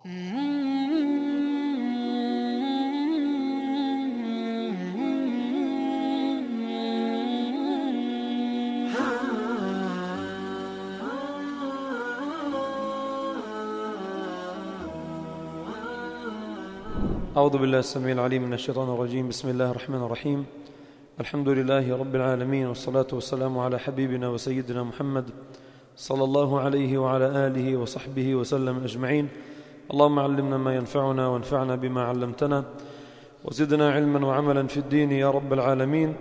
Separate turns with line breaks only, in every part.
أعوذ بالله السميع العليم من الشيطان الرجيم. بسم الله الرحمن الرحيم. الحمد لله رب العالمين، والصلاة والسلام على حبيبنا وسيدنا محمد صلى الله عليه وعلى آله وصحبه وسلم أجمعين. اللهم علمنا ما ينفعنا وانفعنا بما علمتنا وزدنا علما وعملا في الدين يا رب العالمين.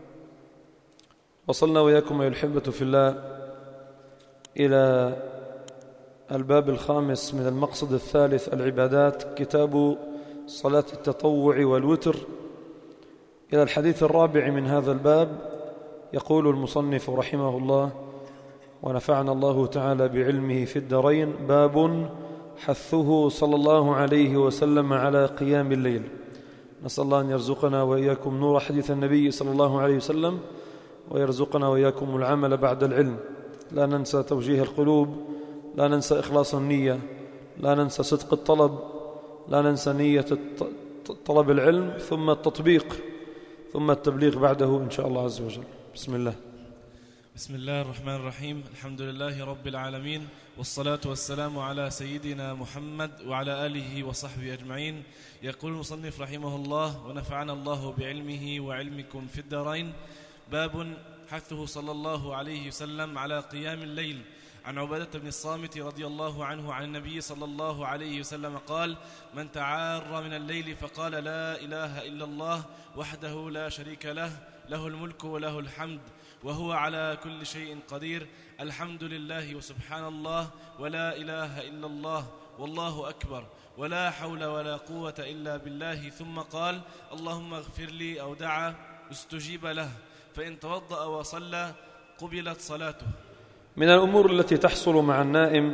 وصلنا وإياكم أيها الأحبة في الله إلى الباب الخامس من المقصد الثالث، العبادات، كتاب صلاة التطوع والوتر، إلى الحديث الرابع من هذا الباب. يقول المصنف رحمه الله ونفعنا الله تعالى بعلمه في الدارين: باب حثه صلى الله عليه وسلم على قيام الليل. نسأل الله أن يرزقنا وإياكم نور حديث النبي صلى الله عليه وسلم، ويرزقنا وإياكم العمل بعد العلم. لا ننسى توجيه القلوب، لا ننسى إخلاص النية، لا ننسى صدق الطلب، لا ننسى نية طلب العلم، ثم التطبيق، ثم التبليغ بعده إن شاء الله عز وجل. بسم الله.
بسم الله الرحمن الرحيم. الحمد لله رب العالمين، والصلاة والسلام على سيدنا محمد وعلى آله وصحبه أجمعين. يقول المصنف رحمه الله ونفعنا الله بعلمه وعلمكم في الدارين: باب حثه صلى الله عليه وسلم على قيام الليل. عن عبادة بن الصامت رضي الله عنه عن النبي صلى الله عليه وسلم قال: من تعار من الليل فقال لا إله إلا الله وحده لا شريك له، له الملك وله الحمد وهو على كل شيء قدير، الحمد لله وسبحان الله ولا إله إلا الله والله أكبر ولا حول ولا قوة إلا بالله، ثم قال: اللهم اغفر لي، أو دعا استجيب له، فإن توضأ وصلى قبلت صلاته.
من الأمور التي تحصل مع النائم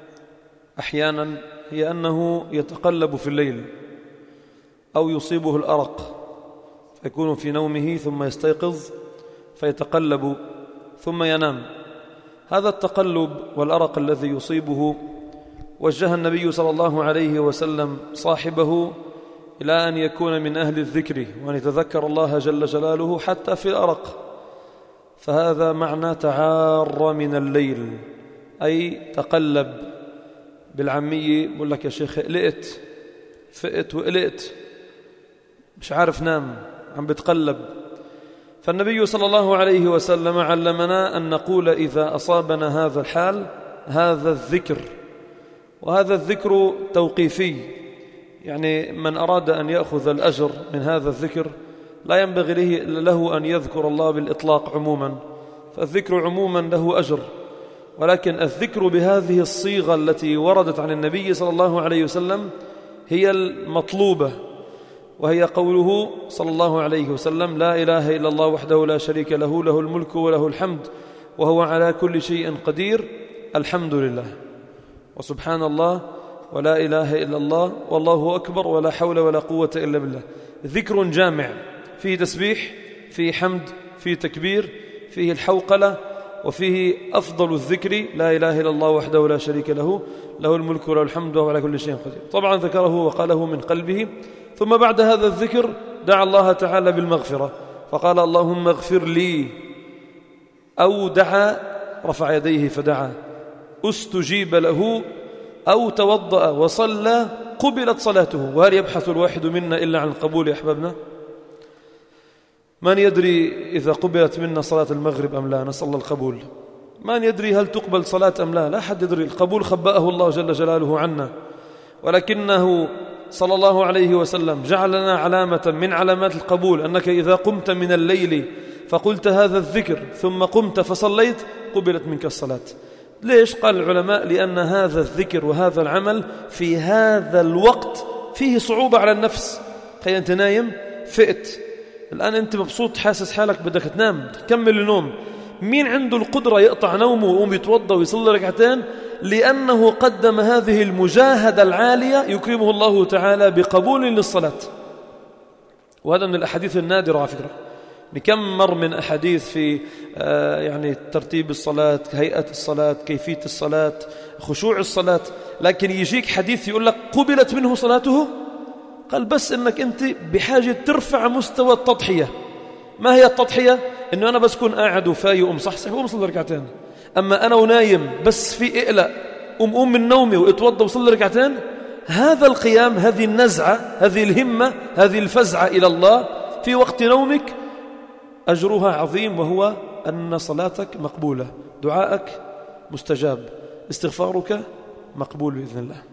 أحيانا هي أنه يتقلب في الليل أو يصيبه الأرق، فيكون في نومه ثم يستيقظ فيتقلب ثم ينام. هذا التقلب والأرق الذي يصيبه وجه النبي صلى الله عليه وسلم صاحبه إلى أن يكون من أهل الذكر وأن يتذكر الله جل جلاله حتى في الأرق. فهذا معنى تعار من الليل، أي تقلب. بالعامية بقول لك يا شيخ قلقت، فقت وقلقت، مش عارف نام، عم بتقلب. فالنبي صلى الله عليه وسلم علمنا أن نقول إذا أصابنا هذا الحال هذا الذكر، وهذا الذكر توقيفي، يعني من أراد أن يأخذ الأجر من هذا الذكر لا ينبغي له أن يذكر الله بالإطلاق عموما، فالذكر عموما له أجر، ولكن الذكر بهذه الصيغة التي وردت عن النبي صلى الله عليه وسلم هي المطلوبة، وهي قوله صلى الله عليه وسلم: لا إله إلا الله وحده لا شريك له، له الملك وله الحمد وهو على كل شيء قدير، الحمد لله وسبحان الله ولا إله إلا الله والله أكبر ولا حول ولا قوة إلا بالله. ذكر جامع فيه تسبيح، فيه حمد، فيه تكبير، فيه الحوقلة، وفيه أفضل الذكر لا إله إلا الله وحده لا شريك له، له الملك وله الحمد وهو على كل شيء قدير. طبعا ذكره وقاله من قلبه، ثم بعد هذا الذكر دعا الله تعالى بالمغفرة فقال: اللهم اغفر لي، أو دعا رفع يديه فدعا استجيب له، أو توضأ وصلى قبلت صلاته. وهل يبحث الواحد منا إلا عن القبول يا أحبابنا؟ من يدري إذا قبلت منا صلاة المغرب أم لا؟ نسأل الله القبول. من يدري هل تقبل صلاة أم لا؟ لا أحد يدري. القبول خبأه الله جل جلاله عنا، ولكنه صلى الله عليه وسلم جعل لنا علامة من علامات القبول، أنك إذا قمت من الليل فقلت هذا الذكر ثم قمت فصليت قبلت منك الصلاة. ليش؟ قال العلماء: لأن هذا الذكر وهذا العمل في هذا الوقت فيه صعوبة على النفس. تخيل أنت نايم فقت، الآن أنت مبسوط حاسس حالك بدك تنام تكمل النوم، مين عنده القدرة يقطع نومه ويقوم يتوضأ ويصلي ركعتين؟ لأنه قدم هذه المجاهدة العالية يكرمه الله تعالى بقبول للصلاة. وهذا من الأحاديث النادرة على فكرة، كم مر من أحاديث في يعني ترتيب الصلاة، هيئة الصلاة، كيفية الصلاة، خشوع الصلاة، لكن يجيك حديث يقول لك قبلت منه صلاته. قال بس إنك أنت بحاجة ترفع مستوى التضحية. ما هي التضحية؟ إنه أنا بس كون قاعد وفايق ومصحصح ومصلي ركعتين. أما أنا ونايم بس في إقلق قوم من نومي واتوضى وصلي ركعتين، هذا القيام، هذه النزعة، هذه الهمة، هذه الفزعة إلى الله في وقت نومك أجرها عظيم، وهو أن صلاتك مقبولة، دعائك مستجاب، استغفارك مقبول بإذن الله.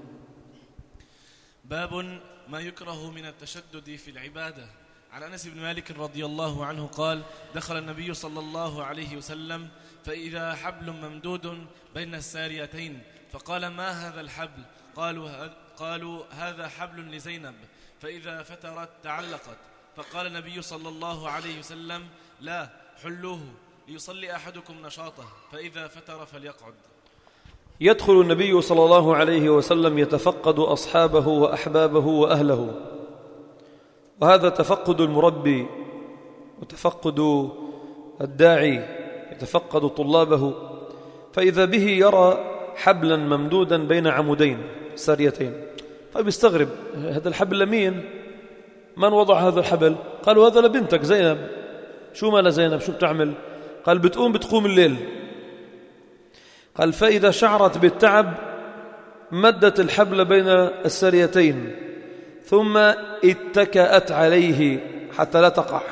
باب ما يكره من التشدد في العبادة. عن أنس بن مالك رضي الله عنه قال: دخل النبي صلى الله عليه وسلم فإذا حبل ممدود بين الساريتين، فقال: ما هذا الحبل؟ قالوا هذا حبل لزينب، فإذا فترت تعلقت. فقال النبي صلى الله عليه وسلم: لا، حلوه ليصلي أحدكم نشاطه، فإذا فتر فليقعد.
يدخل النبي صلى الله عليه وسلم يتفقد أصحابه وأحبابه وأهله، وهذا تفقد المربي وتفقد الداعي، يتفقد طلابه، فإذا به يرى حبلا ممدودا بين عمودين ساريتين، فبيستغرب هذا الحبل لمين؟ من وضع هذا الحبل؟ قالوا هذا لبنتك زينب. شو ما لزينب؟ شو بتعمل؟ قال بتقوم الليل. قال فإذا شعرت بالتعب مدت الحبل بين الساريتين ثم اتكأت عليه حتى لا تقع.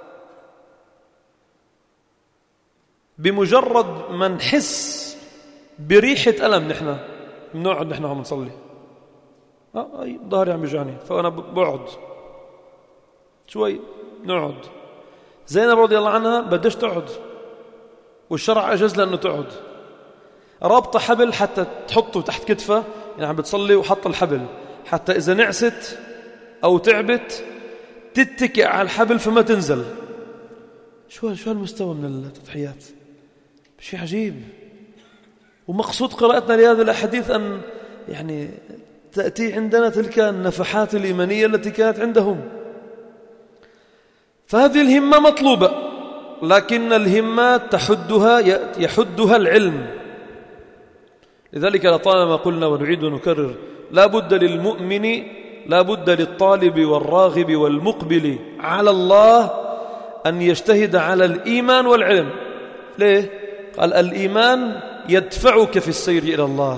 بمجرد ما نحس بريحة ألم نحن بنقعد، نحن عم نصلي، ظهري عم يوجعني فأنا بقعد شوي، نقعد. زينب رضي الله عنها بدش تقعد، والشرع أجاز لأنه تقعد، رابطة حبل حتى تحطه تحت كتفها، يعني عم بتصلي وحط الحبل حتى إذا نعست أو تعبت تتكئ على الحبل فما تنزل. شو هالمستوى من التضحيات؟ شيء عجيب. ومقصود قراءتنا لهذه الأحاديث أن يعني تأتي عندنا تلك النفحات الإيمانية التي كانت عندهم. فهذه الهمة مطلوبة، لكن الهمة يحدها العلم. لذلك لطالما قلنا ونعيد ونكرر: لا بد للمؤمن، لا بد للطالب والراغب والمقبل على الله أن يجتهد على الإيمان والعلم. ليه؟ قال الإيمان يدفعك في السير إلى الله،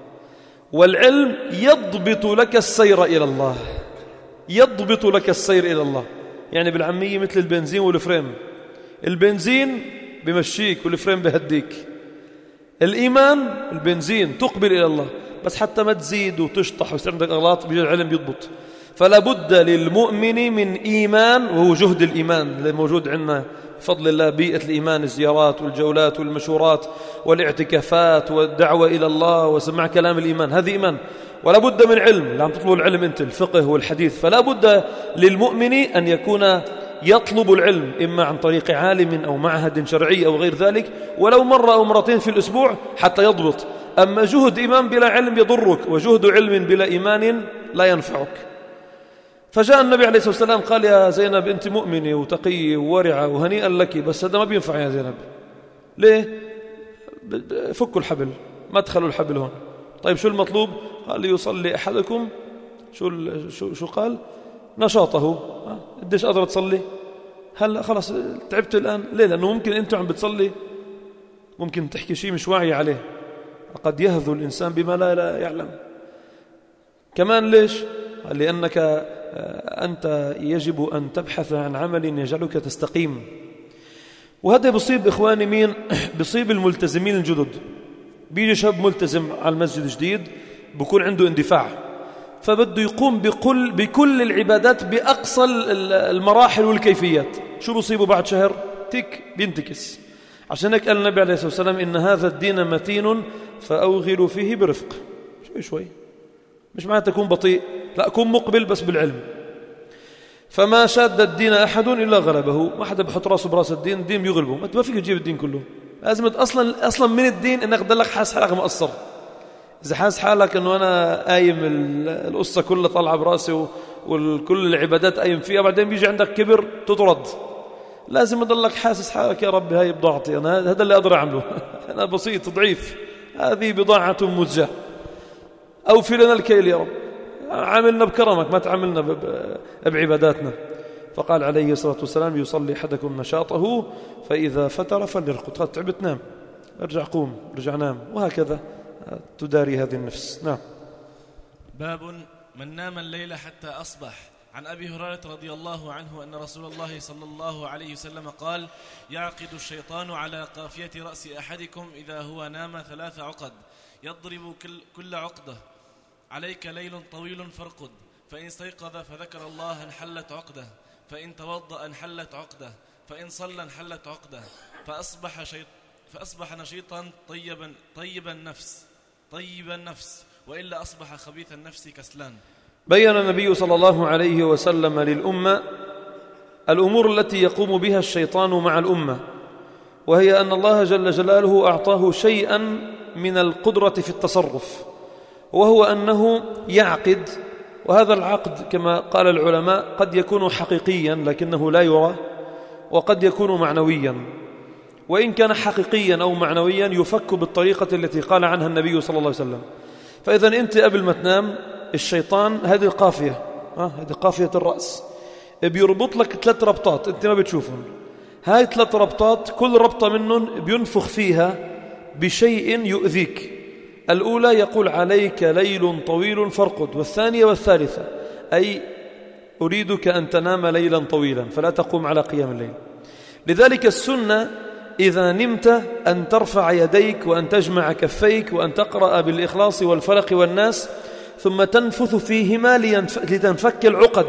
والعلم يضبط لك السير إلى الله، يضبط لك السير إلى الله. يعني بالعامية مثل البنزين والفريم، البنزين بمشيك والفريم بهديك. الإيمان البنزين تقبل إلى الله، بس حتى ما تزيد وتشطح ويصير عندك أغلاط بيجي العلم يضبط. فلا بد للمؤمن من إيمان، وهو جهد الإيمان اللي موجود عندنا بفضل الله، بيئة الإيمان، الزيارات والجولات والمشورات والاعتكافات والدعوة إلى الله وسماع كلام الإيمان، هذه إيمان. ولا بد من علم، لازم تطلب العلم أنت، الفقه والحديث. فلا بد للمؤمن أن يكون يطلب العلم إما عن طريق عالم أو معهد شرعي أو غير ذلك، ولو مرة أو مرتين في الأسبوع حتى يضبط. أما جهد إيمان بلا علم يضرك، وجهد علم بلا إيمان لا ينفعك. فجاء النبي عليه الصلاة والسلام قال: يا زينب أنت مؤمنة وتقية وورعة وهنيئا لك، بس هذا ما بينفع يا زينب. ليه؟ فكوا الحبل، ما تدخلوا الحبل هون. طيب شو المطلوب؟ قال: يصلي أحدكم شو قال؟ نشاطه. قديش قادرة تصلي؟ هلا خلاص تعبت الآن. ليه؟ لأنه ممكن أنت عم بتصلي ممكن تحكي شيء مش واعي عليه، قد يهذو الإنسان بما لا يعلم. كمان ليش؟ لأنك أنت يجب أن تبحث عن عمل يجعلك تستقيم. وهذا بصيب إخواني مين؟ بصيب الملتزمين الجدد. بيجي شاب ملتزم على المسجد جديد، بكون عنده اندفاع، فبده يقوم بكل العبادات بأقصى المراحل والكيفيات. شو بصيبه بعد شهر؟ بينتكس. عشان هيك قال النبي عليه الصلاة والسلام: إن هذا الدين متين فأوغلوا فيه برفق. شوي مش معنى تكون بطيء، لا، كن مقبل بس بالعلم. فما شاد الدين أحد إلا غلبه. ما حدا بحط راسه براس الدين، الدين بيغلبه. ما فيك تجيب الدين كله، لازم أصلا من الدين إنك تضلك حاس حالك مقصر. إذا حاس حالك أنه أنا قايم القصة كلها طالعة براسي وكل العبادات قايم فيها، بعدين بيجي عندك كبر تطرد. لازم أضلك حاسس حالك يا رب هاي بضاعتي، أنا هذا اللي أقدر أعمله أنا بسيط ضعيف، هذه بضاعة مزجاة، أوفي لنا الكيل يا رب، عاملنا بكرمك ما تعاملنا بعباداتنا. فقال عليه الصلاة والسلام يصلي أحدكم نشاطه فإذا فتر فليرقد، قد تعبت نام، ارجع قوم، ارجع نام، وهكذا تداري هذه النفس. نعم.
باب من نام الليل حتى أصبح. عن أبي هريرة رضي الله عنه أن رسول الله صلى الله عليه وسلم قال: يعقد الشيطان على قافية رأس أحدكم إذا هو نام 3 عقد، يضرب كل عقدة: عليك ليل طويل فارقد، فإن استيقظ فذكر الله انحلت عقدة، فإن توضأ انحلت عقدة، فإن صلى انحلت عقدة، فأصبح نشيطا طيب النفس، وإلا أصبح خبيث النفس كسلان.
بيّن النبي صلى الله عليه وسلم للأمة الأمور التي يقوم بها الشيطان مع الأمة، وهي أن الله جل جلاله أعطاه شيئا من القدرة في التصرف، وهو أنه يعقد، وهذا العقد كما قال العلماء قد يكون حقيقيا لكنه لا يرى، وقد يكون معنويا، وإن كان حقيقيا أو معنويا يفك بالطريقة التي قال عنها النبي صلى الله عليه وسلم. فإذا أنت قبل ما تنام الشيطان هذه القافية، هذه قافية الرأس، بيربط لك 3 ربطات أنت ما بتشوفهم، هاي 3 ربطات كل ربطة منهم بينفخ فيها بشيء يؤذيك. الأولى يقول عليك ليل طويل فارقد، والثانية والثالثة أي أريدك أن تنام ليلا طويلا فلا تقوم على قيام الليل. لذلك السنة إذا نمت أن ترفع يديك وأن تجمع كفيك وأن تقرأ بالإخلاص والفلق والناس، ثم تنفث فيهما لتنفك العقد،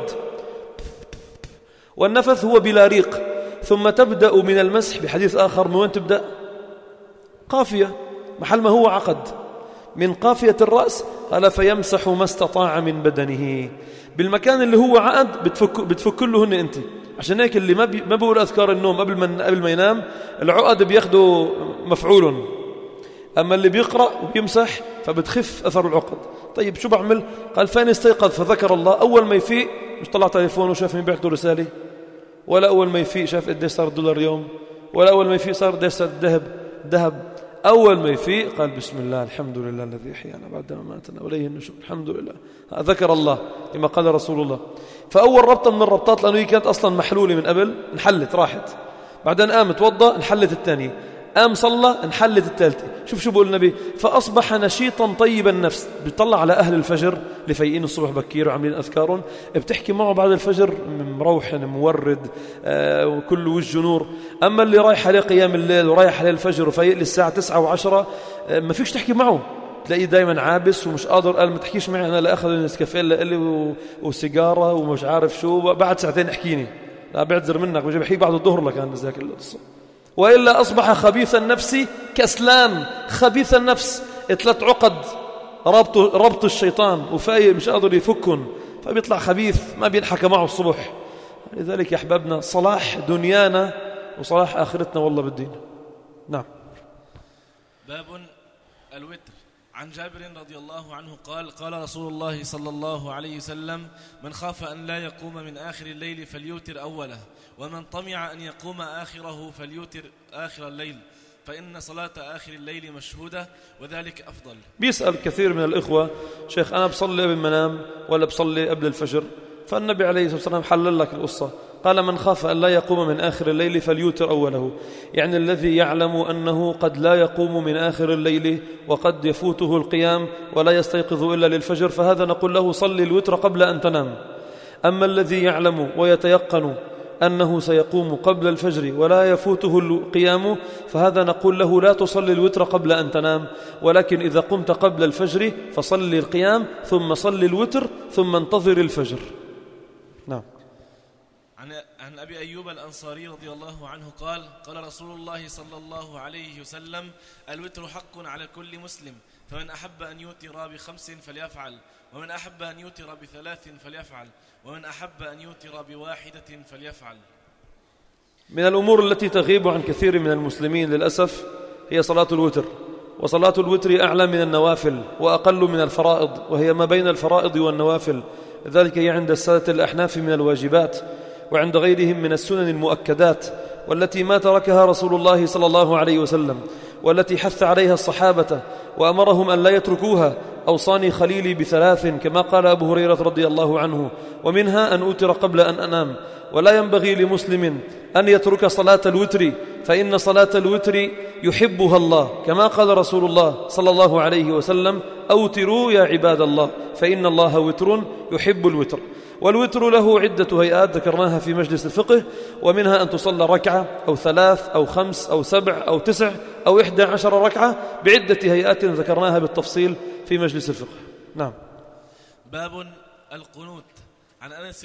والنفث هو بلا ريق، ثم تبدأ من المسح. بحديث آخر من وين تبدأ؟ قافية، محل ما هو عقد من قافية الرأس، قال فيمسح ما استطاع من بدنه، بالمكان اللي هو عقد بتفك له هن أنت. عشان هيك اللي ما بيقول أذكار النوم قبل ما ينام العقد بياخدوا مفعول، أما اللي بيقرأ وبيمسح فبتخف أثر العقد. طيب شو بعمل؟ قال فإن استيقظ فذكر الله، أول ما يفيق مش طلع تليفونه وشاف مين بيعطوا رسالة، ولا أول ما يفيق شاف قديش صار الدولار يوم، ولا أول ما يفيق صار قديش صار الذهب. أول ما يفيق قال بسم الله الحمد لله الذي أحيانا بعد ما ماتنا وإليه النشور، الحمد لله، ذكر الله كما قال رسول الله. فأول ربطة من الربطات، لأنه هي كانت أصلا محلولة من قبل، انحلت راحت، بعدين قام توضأ انحلت الثانية، قام صلى انحلت الثالثة. شوف بقول النبي فأصبح نشيطا طيب النفس. بيطلع على أهل الفجر اللي فايقين الصبح بكير وعاملين أذكارهم، بتحكي معه بعد الفجر مروحن مورد وكل وجه نور. أما اللي رايح عليه قيام الليل ورايح عليه الفجر وفايق للساعة 9 و10 ما فيش تحكي معه، تلاقيه دايما عابس ومش قادر. قال ما تحكيش معي أنا، لا أخذ النسكافيه لي وسيجارة ومش عارف شو، بعد 2 ساعة احكيني، لا بعذر منك وجي بحكي بعد الظهر لك أنا ذاك القصة. وإلا أصبح خبيث النفس كسلان. خبيث النفس 3 عقد ربط الشيطان وفايق مش قادر يفكن، فبيطلع خبيث ما بينحكى معه الصبح. لذلك يا أحبابنا صلاح دنيانا وصلاح آخرتنا والله بالدين. نعم.
باب الوتر. عن جابر رضي الله عنه قال: قال رسول الله صلى الله عليه وسلم: من خاف أن لا يقوم من آخر الليل فليوتر أوله، ومن طمع أن يقوم آخره فليوتر آخر الليل، فإن صلاة آخر الليل مشهودة وذلك أفضل.
بيسأل كثير من الإخوة: شيخ أنا بصلي قبل ما أنام ولا بصلي قبل الفجر؟ فالنبي عليه الصلاة والسلام حلل لك القصة، قال: من خاف أن لا يقوم من آخر الليل فليوتر أوله، يعني الذي يعلم أنه قد لا يقوم من آخر الليل وقد يفوته القيام ولا يستيقظ إلا للفجر، فهذا نقول له صلي الوتر قبل أن تنام. أما الذي يعلم ويتيقن أنه سيقوم قبل الفجر ولا يفوته القيام، فهذا نقول له لا تصلي الوتر قبل أن تنام، ولكن إذا قمت قبل الفجر فصلي القيام ثم صلي الوتر ثم انتظر الفجر. نعم.
عن أبي أيوب الأنصاري رضي الله عنه قال: قال رسول الله صلى الله عليه وسلم: الوتر حق على كل مسلم، فمن أحب أن يوتر ب5 فليفعل، ومن أحب أن يوتر ب3 فليفعل، ومن أحب أن يوتر ب1 فليفعل.
من الأمور التي تغيب عن كثير من المسلمين للأسف هي صلاة الوتر، وصلاة الوتر أعلى من النوافل وأقل من الفرائض، وهي ما بين الفرائض والنوافل، ذلك هي عند السادة الأحناف من الواجبات. وعند غيرهم من السنن المؤكدات والتي ما تركها رسول الله صلى الله عليه وسلم، والتي حث عليها الصحابة وأمرهم أن لا يتركوها. أوصاني خليلي بثلاث كما قال أبو هريرة رضي الله عنه، ومنها أن أوتر قبل أن أنام. ولا ينبغي لمسلم أن يترك صلاة الوتر، فإن صلاة الوتر يحبها الله، كما قال رسول الله صلى الله عليه وسلم: أوتروا يا عباد الله فإن الله وتر يحب الوتر. والوتر له عدة هيئات ذكرناها في مجلس الفقه، ومنها أن تصلى ركعة أو 3 أو 5 أو 7 أو 9 أو 11 ركعة بعدة هيئات ذكرناها بالتفصيل في مجلس الفقه. نعم.
باب القنوت. عن أنس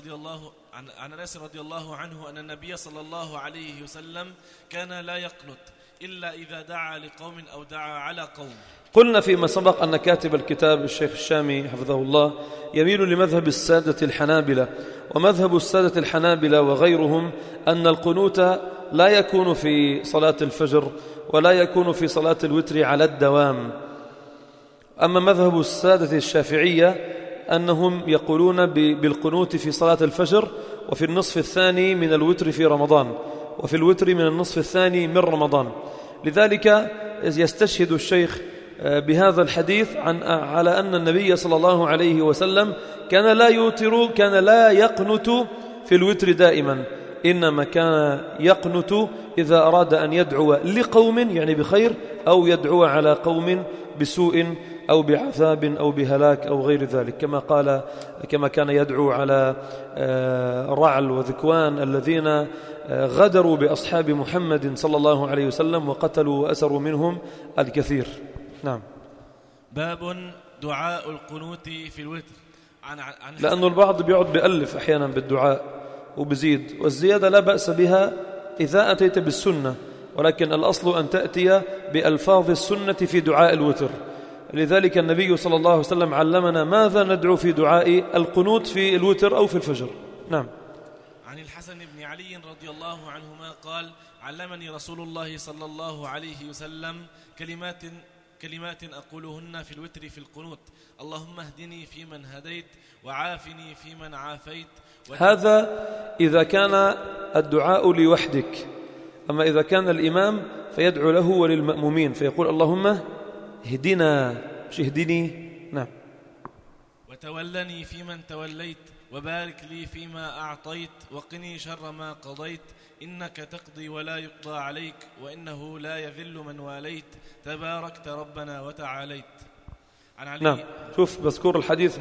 رضي الله عنه أن النبي صلى الله عليه وسلم كان لا يقنت إلا إذا دعا لقوم أو دعا على قوم.
قلنا فيما سبق أن كاتب الكتاب الشيخ الشامي حفظه الله يميل لمذهب السادة الحنابلة، ومذهب السادة الحنابلة وغيرهم أن القنوت لا يكون في صلاة الفجر ولا يكون في صلاة الوتر على الدوام. أما مذهب السادة الشافعية أنهم يقولون بالقنوت في صلاة الفجر وفي النصف الثاني من الوتر في رمضان، وفي الوتر من النصف الثاني من رمضان. لذلك يستشهد الشيخ بهذا الحديث على أن النبي صلى الله عليه وسلم كان لا يوتر، كان لا يقنت في الوتر دائما، إنما كان يقنت إذا أراد أن يدعو لقوم يعني بخير، أو يدعو على قوم بسوء أو بعذاب أو بهلاك أو غير ذلك، كما كان يدعو على رعل وذكوان الذين غدروا بأصحاب محمد صلى الله عليه وسلم وقتلوا وأسروا منهم الكثير. نعم.
باب دعاء القنوت في الوتر.
لأنه البعض بيقعد بيألف أحيانا بالدعاء وبزيد، والزيادة لا بأس بها إذا أتيت بالسنة، ولكن الأصل أن تأتي بألفاظ السنة في دعاء الوتر. لذلك النبي صلى الله عليه وسلم علمنا ماذا ندعو في دعاء القنوت في الوتر أو في الفجر. نعم.
عن الحسن بن علي رضي الله عنهما قال: علمني رسول الله صلى الله عليه وسلم كلمات أقولهن في الوتر في القنوت: اللهم اهدني فيمن هديت وعافني فيمن عافيت.
هذا إذا كان الدعاء لوحدك، أما إذا كان الإمام فيدعو له وللمأمومين فيقول: اللهم اهدنا، مش اهدني. نعم.
وتولني فيمن توليت وبارك لي فيما أعطيت وقني شر ما قضيت إنك تقضي ولا يقضى عليك وإنه لا يذل من واليت تباركت ربنا وتعاليت. عن علي.
نعم. شوف بذكر الحديث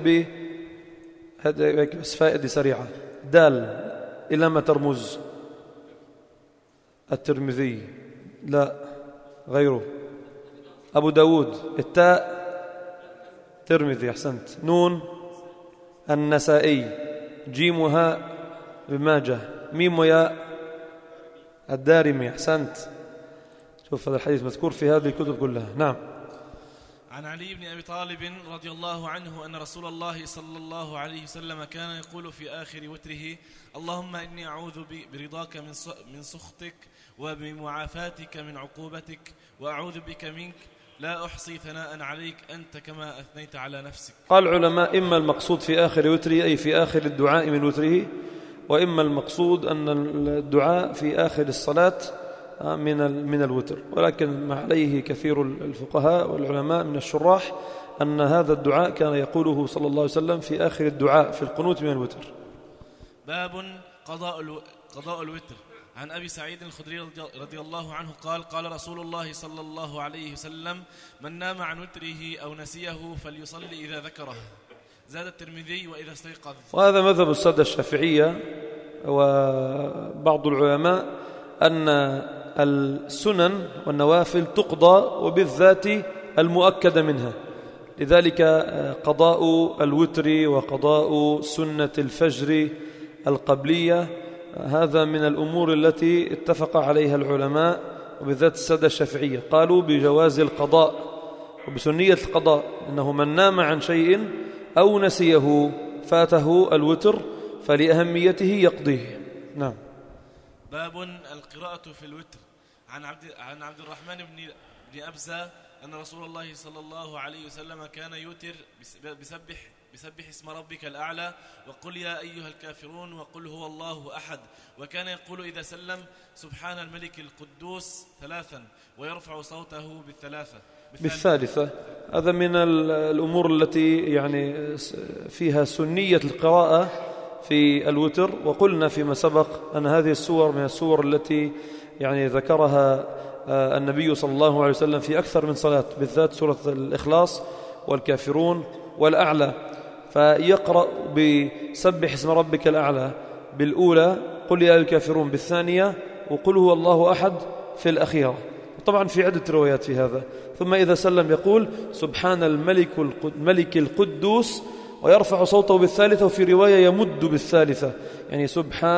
هذا بس فائدة سريعة. دال إلى ما ترمز؟ الترمذي، لا غيره، أبو داود. التاء ترمذي، أحسنت. نون النسائي، جيمها ابن ماجه، ميم وياء الدارمي، أحسنت. شوف هذا الحديث مذكور في هذه الكتب كلها. نعم.
عن علي بن أبي طالب رضي الله عنه أن رسول الله صلى الله عليه وسلم كان يقول في آخر وتره: اللهم إني أعوذ برضاك من سخطك وبمعافاتك من عقوبتك وأعوذ بك منك لا أحصي ثناء عليك أنت كما أثنيت على نفسك.
قال العلماء: إما المقصود في آخر وتره أي في آخر الدعاء من وتره، وإما المقصود أن الدعاء في آخر الصلاة من الوتر، ولكن ما عليه كثير الفقهاء والعلماء من الشراح أن هذا الدعاء كان يقوله صلى الله عليه وسلم في آخر الدعاء في القنوت من الوتر.
باب قضاء الوتر. عن أبي سعيد الخدري رضي الله عنه قال رسول الله صلى الله عليه وسلم: من نام عن وتره أو نسيه فليصلي إذا ذكره. زاد الترمذي: وإذا استيقظ.
وهذا مذهب السادة الشافعية وبعض العلماء أن السنن والنوافل تقضى وبالذات المؤكد منها، لذلك قضاء الوتر وقضاء سنة الفجر القبلية هذا من الأمور التي اتفق عليها العلماء، وبالذات السادة الشافعية قالوا بجواز القضاء وبسنية القضاء، إنه من نام عن شيء أو نسيه فاته الوتر فلأهميته يقضيه. نعم.
باب القراءة في الوتر. عن عبد الرحمن بن أبزة أن رسول الله صلى الله عليه وسلم كان يوتر بسبح اسم ربك الأعلى وقل يا أيها الكافرون وقل هو الله أحد. وكان يقول إذا سلم سبحان الملك القدوس 3 ويرفع صوته
بالثالثة. هذا من الأمور التي يعني فيها سنية القراءة في الوتر. وقلنا فيما سبق أن هذه السور من السور التي يعني ذكرها النبي صلى الله عليه وسلم في أكثر من صلاة، بالذات سورة الإخلاص والكافرون والأعلى. فيقرأ بسبح اسم ربك الأعلى بالأولى، قل يا الكافرون بالثانية، وقل هو الله أحد في الأخيرة. طبعا في عدة روايات في هذا. ثم إذا سلم يقول سبحان الملك القدوس ويرفع صوته بالثالثة، وفي رواية يمد بالثالثة، يعني سبحان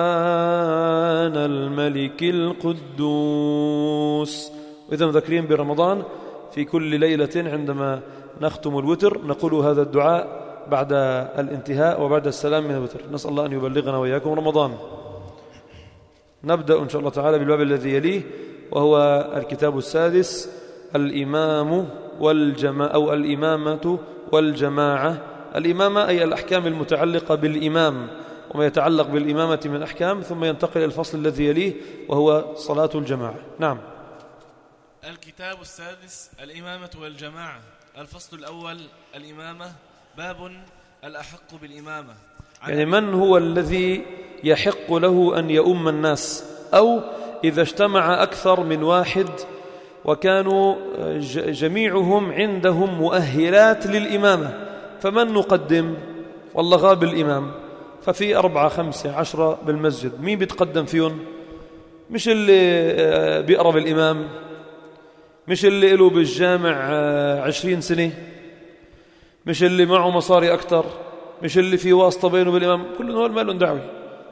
الملك القدوس. وإذا مذكرين برمضان في كل ليلة عندما نختم الوتر نقول هذا الدعاء بعد الانتهاء وبعد السلام من الوتر. نسأل الله أن يبلغنا وإياكم رمضان. نبدأ إن شاء الله تعالى بالباب الذي يليه، وهو الكتاب السادس، الإمام والجماعة أو الإمامة والجماعة. الإمامة أي الأحكام المتعلقة بالإمام وما يتعلق بالإمامة من أحكام، ثم ينتقل إلى الفصل الذي يليه وهو صلاة الجماعة. نعم.
الكتاب السادس الإمامة والجماعة. الفصل الأول الإمامة. باب الأحق بالإمامة.
يعني من هو الذي يحق له أن يؤم الناس، أو إذا اجتمع أكثر من واحد وكانوا جميعهم عندهم مؤهلات للإمامة، فمن نقدم؟ والله غاب الإمام، ففي 4 5 10 بالمسجد، مين بيتقدم فيهم؟ مش اللي بيقرأ بالإمام، مش اللي له بالجامع 20 سنة، مش اللي معه مصاري أكتر، مش اللي في واسطة بينه بالإمام. كل هول ما لهم دعوة.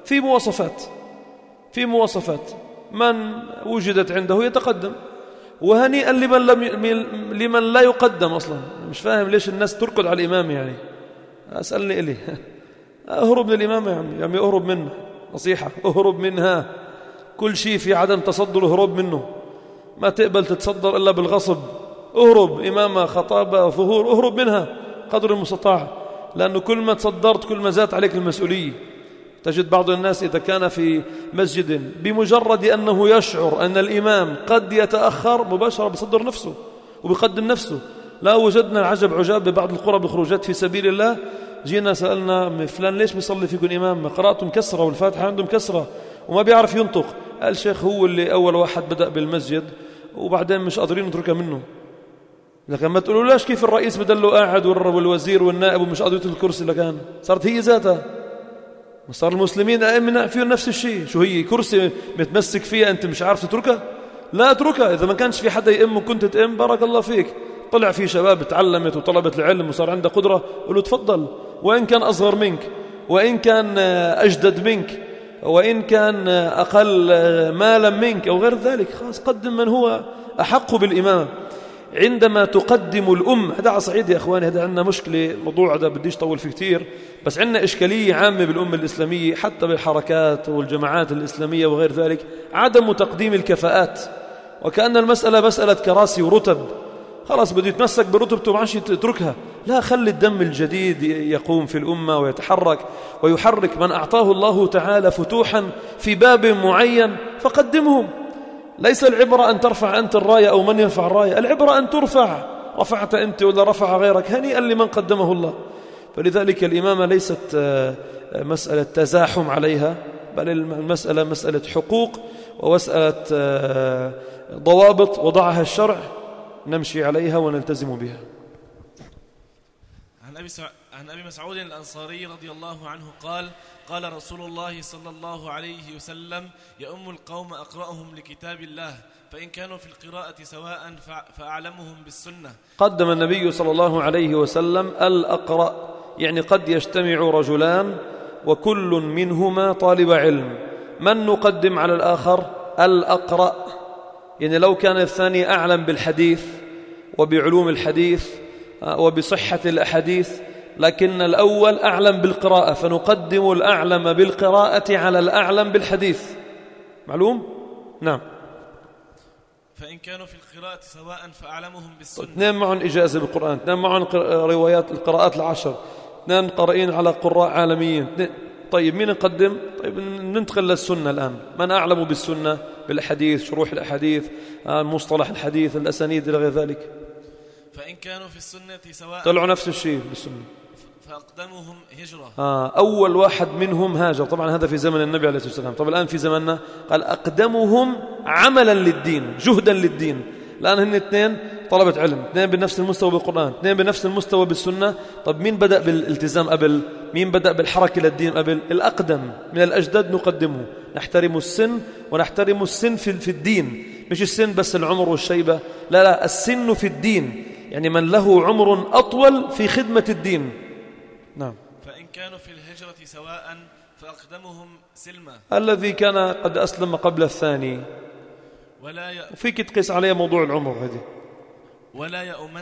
في مواصفات من وجدت عنده يتقدم، وهنيئا لمن لا يقدم أصلا. مش فاهم ليش الناس تركض على الإمام. يعني أسألني إلي أهرب من الإمام يا عمي، أهرب منه. نصيحة، أهرب منها. كل شيء في عدم تصدر أهرب منه. ما تقبل تتصدر إلا بالغصب. أهرب، إمامة، خطابة، ظهور، أهرب منها قدر المستطاع، لأنه كل ما تصدرت كل ما زادت عليك المسؤولية. تجد بعض الناس إذا كان في مسجد بمجرد أنه يشعر أن الإمام قد يتأخر مباشرة بصدر نفسه وبيقدم نفسه. لا وجدنا عجب عجاب ببعض القرى بخروجات في سبيل الله، جينا سألنا فلان ليش بيصلي فيكم إمام؟ قراءته مكسرة والفاتحة عنده مكسرة وما بيعرف ينطق. قال شيخ هو اللي أول واحد بدأ بالمسجد وبعدين مش قادرين نتركها منه. لكن ما تقولوا لاش كيف الرئيس بدله قاعد والوزير والنائب ومش قادر يترك الكرسي، لكان صارت هي ذاتها. صار المسلمين أئمة فيهم نفس الشيء. شو هي؟ كرسي متمسك فيها أنت مش عارف تتركها؟ لا اتركها. إذا ما كانش في حدا يئم وكنت تئم بارك الله فيك. طلع في شباب تعلمت وطلبت العلم وصار عندها قدرة، قلوا تفضل، وإن كان أصغر منك، وإن كان أجدد منك، وإن كان أقل مالا منك أو غير ذلك. خلاص قدم من هو أحق بالإمامة. عندما تقدم الأم، هذا على صعيد يا أخواني، هذا عندنا مشكلة، الموضوع هذا بديش طول فيه كتير، بس عندنا إشكالية عامة بالأمة الإسلامية حتى بالحركات والجماعات الإسلامية وغير ذلك، عدم تقديم الكفاءات، وكأن المسألة مسألة كراسي ورتب. خلاص بده يتمسك برتبته ما عادش يتركها. لا، خلي الدم الجديد يقوم في الأمة ويتحرك ويحرك من أعطاه الله تعالى فتوحا في باب معين فقدمهم. ليس العبرة أن ترفع أنت الراية أو من يرفع الراية، العبرة أن ترفع. رفعت أنت ولا رفع غيرك، هنيئا لمن قدمه الله. فلذلك الإمامة ليست مسألة تزاحم عليها، بل المسألة مسألة حقوق ومسألة ضوابط وضعها الشرع نمشي عليها ونلتزم بها.
عن أبي مسعود الأنصاري رضي الله عنه قال: قال رسول الله صلى الله عليه وسلم: يؤم القوم أقرأهم لكتاب الله، فإن كانوا في القراءة سواء فأعلمهم بالسنة.
قدم النبي صلى الله عليه وسلم الأقرأ، يعني قد يجتمع رجلان وكل منهما طالب علم، من نقدم على الآخر؟ الأقرأ. يعني لو كان الثاني أعلم بالحديث وبعلوم الحديث وبصحة الأحاديث، لكن الأول أعلم بالقراءة، فنقدم الأعلم بالقراءة على الأعلم بالحديث. معلوم؟ نعم.
فإن كانوا في القراءة سواء فأعلمهم بالسنة.
اثنين معهم إجازة بالقرآن، اثنين معهم روايات القراءات 10، 2 قارئين على قراء عالميين. طيب مين نقدم؟ طيب ننتقل للسنة الآن. من أعلم بالسنة، بالأحاديث، شروح الأحاديث، مصطلح الحديث، الأسانيد إلى غير ذلك.
فإن كانوا في السنة سواء
طلعوا نفس الشيء بالسنة.
فأقدمهم هجرة.
أول واحد منهم هاجر. طبعا هذا في زمن النبي عليه الصلاة والسلام. طب الآن في زمننا قال أقدمهم عملا للدين، جهدا للدين. الآن هن 2 طلبة علم، 2 بنفس المستوى بالقرآن، 2 بنفس المستوى بالسنة. طب مين بدأ بالالتزام قبل؟ مين بدأ بالحركة للدين قبل؟ الأقدم من الأجداد نقدمه. نحترم السن ونحترم السن في الدين، مش السن بس العمر والشيبة، لا السن في الدين، يعني من له عمر أطول في خدمة الدين. نعم.
فإن كانوا في الهجرة سواء فأقدمهم سلما،
الذي كان قد أسلم قبل الثاني. وفيك تقيس عليه موضوع العمر هذه.
ولا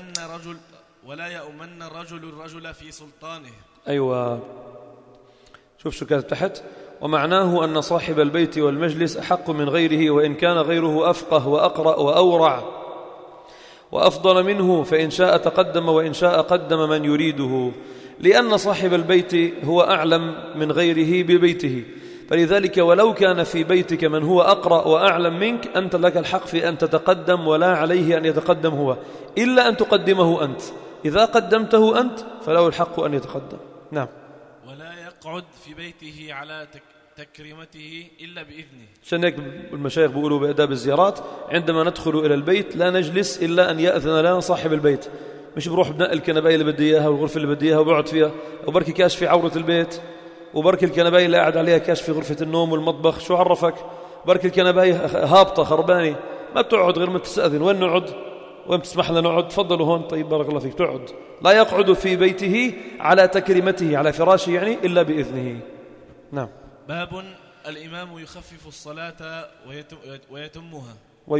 يؤمن الرجل في سلطانه.
أيوة، شوف شو كانت تحت. ومعناه أن صاحب البيت والمجلس أحق من غيره، وإن كان غيره أفقه وأقرأ وأورع وأفضل منه، فإن شاء تقدم وإن شاء قدم من يريده، لأن صاحب البيت هو أعلم من غيره ببيته. فلذلك ولو كان في بيتك من هو أقرأ وأعلم منك، أنت لك الحق في أن تتقدم، ولا عليه أن يتقدم هو، إلا أن تقدمه أنت. إذا قدمته أنت فله الحق أن يتقدم. نعم.
ولا يقعد في بيته على تكريمته إلا بإذنه.
عشان هيك المشايخ بيقولوا بآداب الزيارات: عندما ندخل إلى البيت لا نجلس إلا أن يأذن لنا صاحب البيت. مش بروح بنقل الكنباية اللي بدي إياها والغرفة اللي بدي إياها وبقعد فيها، وبركي كاش في عورة البيت، وبركي الكنباية اللي قاعد عليها كاش في غرفة النوم والمطبخ. شو عرفك؟ بركي الكنباية هابطة خربانة، ما بتقعد غير ما تستأذن. وين نقعد؟ وين بتسمح لنا نقعد؟ تفضلوا هون. طيب بارك الله فيك. تقعد. لا يقعد في بيته على تكريمته، على فراشه يعني، إلا بإذنه. نعم.
باب الإمام يخفف الصلاة ويتمها.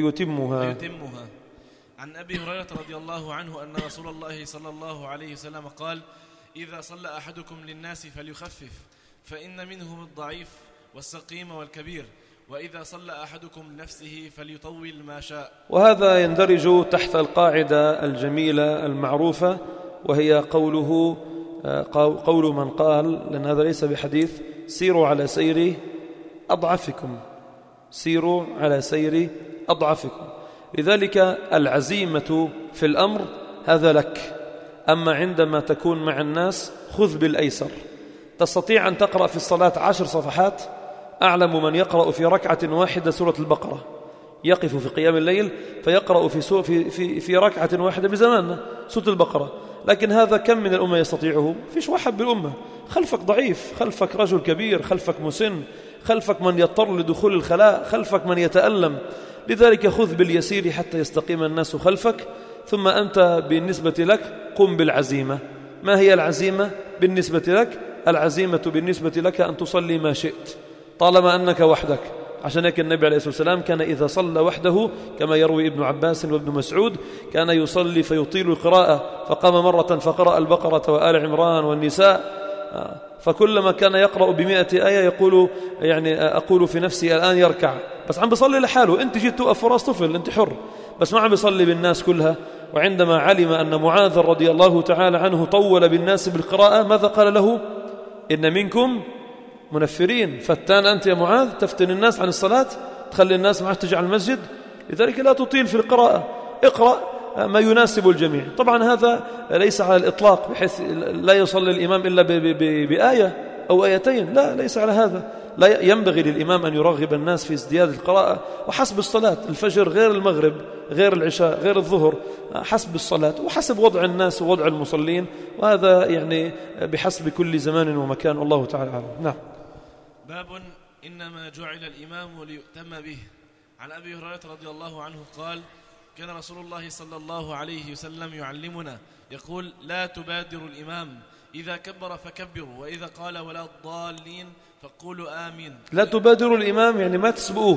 عن أبي هريرة رضي الله عنه أن رسول الله صلى الله عليه وسلم قال: إذا صلى أحدكم للناس فليخفف، فإن منهم الضعيف والسقيم والكبير، وإذا صلى أحدكم لنفسه فليطول ما شاء.
وهذا يندرج تحت القاعدة الجميلة المعروفة، وهي قول من قال، لأن هذا ليس بحديث: سيروا على سير أضعفكم، سيروا على سير أضعفكم. لذلك العزيمة في الأمر هذا لك. أما عندما تكون مع الناس خذ بالأيسر. تستطيع أن تقرأ في الصلاة 10 صفحات. أعلم من يقرأ في ركعة واحدة سورة البقرة، يقف في قيام الليل فيقرأ في ركعة واحدة بزماننا سورة البقرة. لكن هذا كم من الأمة يستطيعه؟ فيش واحد بالأمة. خلفك ضعيف، خلفك رجل كبير، خلفك مسن، خلفك من يضطر لدخول الخلاء، خلفك من يتألم. لذلك خذ باليسير حتى يستقيم الناس خلفك، ثم أنت بالنسبة لك قم بالعزيمة. ما هي العزيمة بالنسبة لك؟ العزيمة بالنسبة لك أن تصلي ما شئت طالما أنك وحدك. عشان هيك النبي عليه الصلاة والسلام كان إذا صلى وحده، كما يروي ابن عباس وابن مسعود، كان يصلي فيطيل القراءة، فقام مرة فقرأ البقرة وآل عمران والنساء. فكلما كان يقرأ ب100 آية يقول، يعني أقول في نفسي الآن يركع، بس عم بيصلي لحاله. أنت جيت توقف فراس طفل، أنت حر، بس ما عم بيصلي بالناس كلها. وعندما علم أن معاذ رضي الله تعالى عنه طول بالناس بالقراءة، ماذا قال له؟ إن منكم منفرين. فتان أنت يا معاذ، تفتن الناس عن الصلاة، تخلي الناس ما تجي على المسجد. لذلك لا تطيل في القراءة، اقرأ ما يناسب الجميع. طبعا هذا ليس على الإطلاق بحيث لا يصلي الإمام إلا بآية أو آيتين، لا، ليس على هذا. لا ينبغي للإمام أن يرغب الناس في ازدياد القراءة، وحسب الصلاة. الفجر غير المغرب غير العشاء غير الظهر، حسب الصلاة وحسب وضع الناس ووضع المصلين، وهذا يعني بحسب كل زمان ومكان، والله تعالى أعلم. نعم.
باب إنما جعل الإمام ليؤتم به. عن أبي هريرة رضي الله عنه قال: كان رسول الله صلى الله عليه وسلم يعلمنا يقول: لا تبادر الإمام، إذا كبر فكبروا، وإذا قال ولا الضالين فقولوا آمين.
لا تبادروا الإمام يعني ما تسبقوه.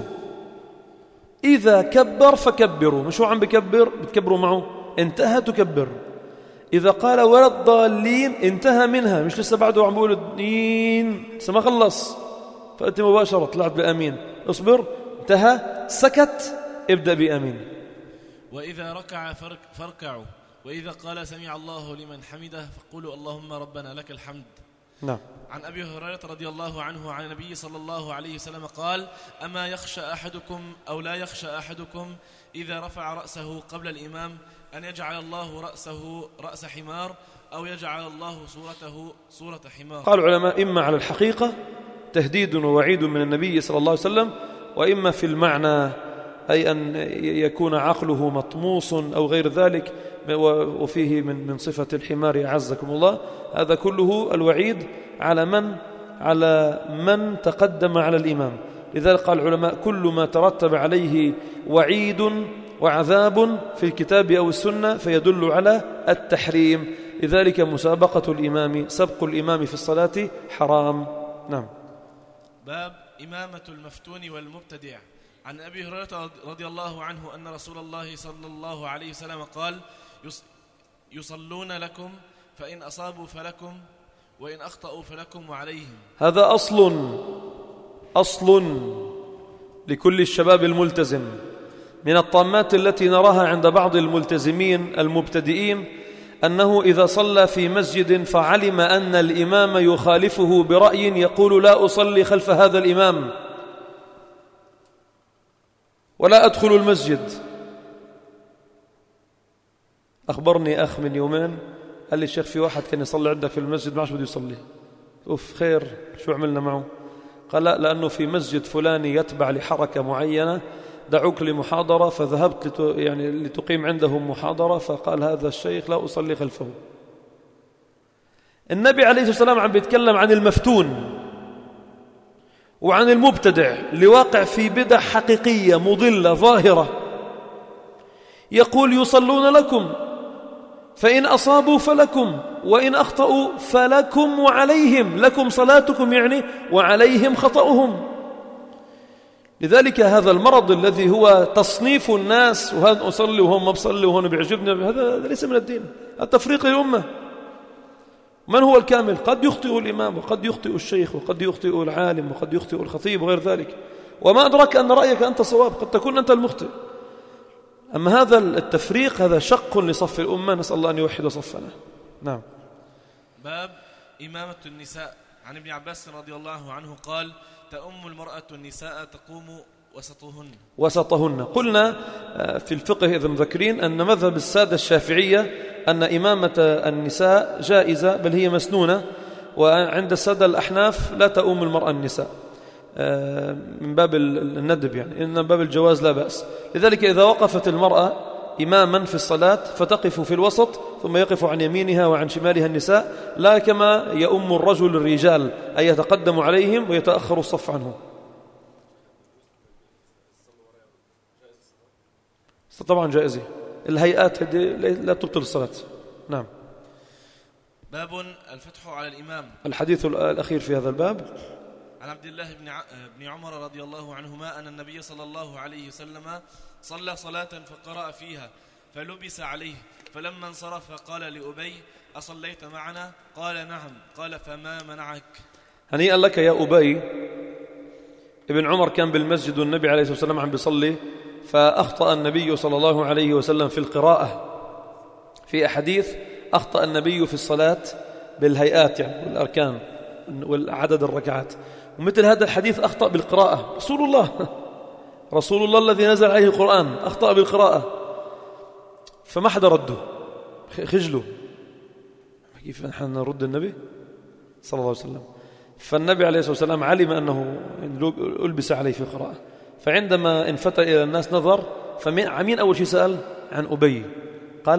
إذا كبر فكبروا، مش هو عم بكبر بتكبروا معه، انتهى تكبر. إذا قال ولا الضالين انتهى منها، مش لسه بعده عم بقول الدين، لسه ما خلص، فأنت مباشرة طلعت بآمين. اصبر، انتهى، سكت، ابدأ بآمين.
وإذا ركع فاركعوا، وإذا قال سمع الله لمن حمده فقولوا اللهم ربنا لك الحمد.
نعم.
عن أبي هريرة رضي الله عنه عن النبي صلى الله عليه وسلم قال: أما يخشى أحدكم أو لا يخشى أحدكم إذا رفع رأسه قبل الإمام أن يجعل الله رأسه رأس حمار أو يجعل الله صورته صورة حمار.
قال العلماء إما على الحقيقة تهديد ووعيد من النبي صلى الله عليه وسلم، وإما في المعنى أي أن يكون عقله مطموس أو غير ذلك، وفيه من صفة الحمار أعزكم الله. هذا كله الوعيد على من تقدم على الإمام. لذلك قال العلماء كل ما ترتب عليه وعيد وعذاب في الكتاب أو السنة فيدل على التحريم. لذلك مسابقة الإمام، سبق الإمام في الصلاة حرام. نعم.
باب إمامة المفتون والمبتدع. عن أبي هريرة رضي الله عنه أن رسول الله صلى الله عليه وسلم قال: يصلون لكم فإن أصابوا فلكم وإن أخطأوا فلكم وعليهم.
هذا أصل لكل الشباب الملتزم. من الطامات التي نراها عند بعض الملتزمين المبتدئين أنه إذا صلى في مسجد فعلم أن الإمام يخالفه برأي يقول: لا أصلي خلف هذا الإمام ولا أدخل المسجد. أخبرني أخ من يومين قال لي: الشيخ في واحد كان يصلي عندك في المسجد ما عادش بده يصلي. خير، شو عملنا معه؟ قال: لا، لأنه في مسجد فلاني يتبع لحركة معينة دعوك لمحاضرة، فذهبت لتقيم عندهم محاضرة، فقال هذا الشيخ لا أصلي خلفه. النبي عليه الصلاة والسلام عم بيتكلم عن المفتون وعن المبتدع اللي واقع في بدع حقيقية مضلة ظاهرة، يقول: يصلون لكم فإن أصابوا فلكم وإن أخطأوا فلكم وعليهم. لكم صلاتكم يعني وعليهم خطأهم. لذلك هذا المرض الذي هو تصنيف الناس، وهذا أصلي وهم ما بصلي وهون بيعجبني، هذا ليس من الدين، التفريق للأمة. من هو الكامل؟ قد يخطئ الإمام وقد يخطئ الشيخ وقد يخطئ العالم وقد يخطئ الخطيب وغير ذلك، وما أدرك أن رأيك أنت صواب، قد تكون أنت المخطئ. أما هذا التفريق هذا شق لصف الأمة، نسأل الله أن يوحد صفنا. نعم.
باب إمامة النساء. عن ابن عباس رضي الله عنه قال: تؤم المرأة النساء تقوم وسطهن. قلنا
في الفقه إذا مذكرين أن مذهب السادة الشافعية أن إمامة النساء جائزة بل هي مسنونة، وعند السادة الأحناف لا تؤم المرأة النساء من باب الندب، يعني إن باب الجواز لا بأس. لذلك إذا وقفت المرأة إماما في الصلاة فتقف في الوسط ثم يقف عن يمينها وعن شمالها النساء، لا كما يؤم الرجل الرجال أي يتقدم عليهم ويتأخر الصف عنه. طبعا جائزة، الهيئات لا تبطل الصلاة. نعم.
باب الفتح على الإمام.
الحديث الأخير في هذا الباب
عن عبد الله بن عمر رضي الله عنهما أن النبي صلى الله عليه وسلم صلى صلاة فقرأ فيها فلبس عليه، فلما انصرف قال لأبي: أصليت معنا؟ قال: نعم. قال: فما منعك؟
هنيئا لك يا أبي. ابن عمر كان بالمسجد والنبي عليه الصلاة والسلام عم بيصلي، فأخطأ النبي صلى الله عليه وسلم في القراءة. في أحاديث أخطأ النبي في الصلاة بالهيئات يعني والأركان والعدد الركعات، ومثل هذا الحديث أخطأ بالقراءة. رسول الله الذي نزل عليه القرآن أخطأ بالقراءة، فما حدا رده، خجله. كيف نحن نرد النبي صلى الله عليه وسلم؟ فالنبي عليه الصلاة والسلام علم أنه ألبس عليه في القراءة، فعندما انفتح إلى الناس نظر، فمين أول شيء سأل؟ عن أبي. قال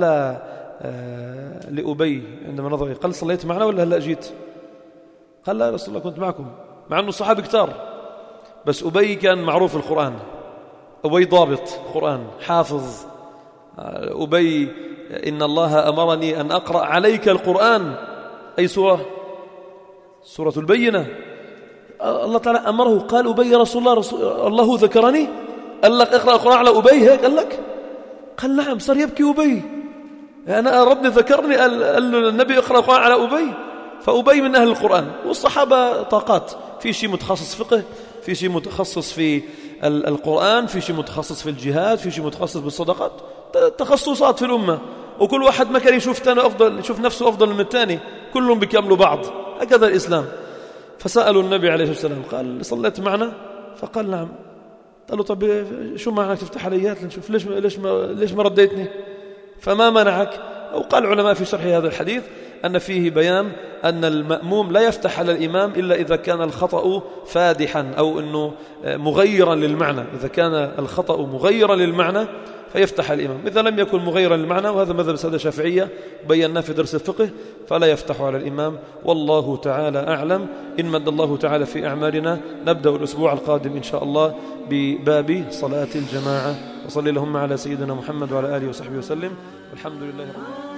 لأبي عندما نظر قال: صليت معنا ولا هلأ جيت؟ قال: لا يا رسول الله كنت معكم، مع أنه الصحابة كتار، بس أبي كان معروف القرآن، أبي ضابط قرآن حافظ. أبي: إن الله أمرني أن أقرأ عليك القرآن. أي سورة؟ سورة البينة. الله تعالى أمره، قال: أبي يا رسول الله، الله ذكرني قال لك اقرأ القرآن على أبي هيك قال لك؟ قال: نعم. صار يبكي أبي، أنا ربي ذكرني، قال النبي اقرأ القرآن على أبي. فأبي من أهل القرآن، والصحابة طاقات، في شيء متخصص فقه، في شيء متخصص في القرآن، في شيء متخصص في الجهاد، في شيء متخصص بالصدقات، تخصصات في الأمة. وكل واحد ما كان يشوف تاني أفضل، يشوف نفسه أفضل من الثاني، كلهم بيكملوا بعض. هكذا الإسلام. فسألوا النبي عليه الصلاة والسلام قال صليت معنا؟ فقال نعم. قالوا طب شو معناك تفتح عليات لنشوف ليش ما رديتني؟ فما منعك؟ أو قال العلماء في شرح هذا الحديث أن فيه بيان أن المأموم لا يفتح على الإمام إلا إذا كان الخطأ فادحا أو أنه مغيرا للمعنى. إذا كان الخطأ مغيرا للمعنى فيفتح الإمام، إذا لم يكن مغيرا للمعنى، وهذا مذهب السادة الشافعية بيناه في درس الفقه، فلا يفتح على الإمام. والله تعالى أعلم. إن مد الله تعالى في أعمالنا نبدأ الأسبوع القادم إن شاء الله بباب صلاة الجماعة. وصلي اللهم على سيدنا محمد وعلى آله وصحبه وسلم، والحمد لله رب العالمين.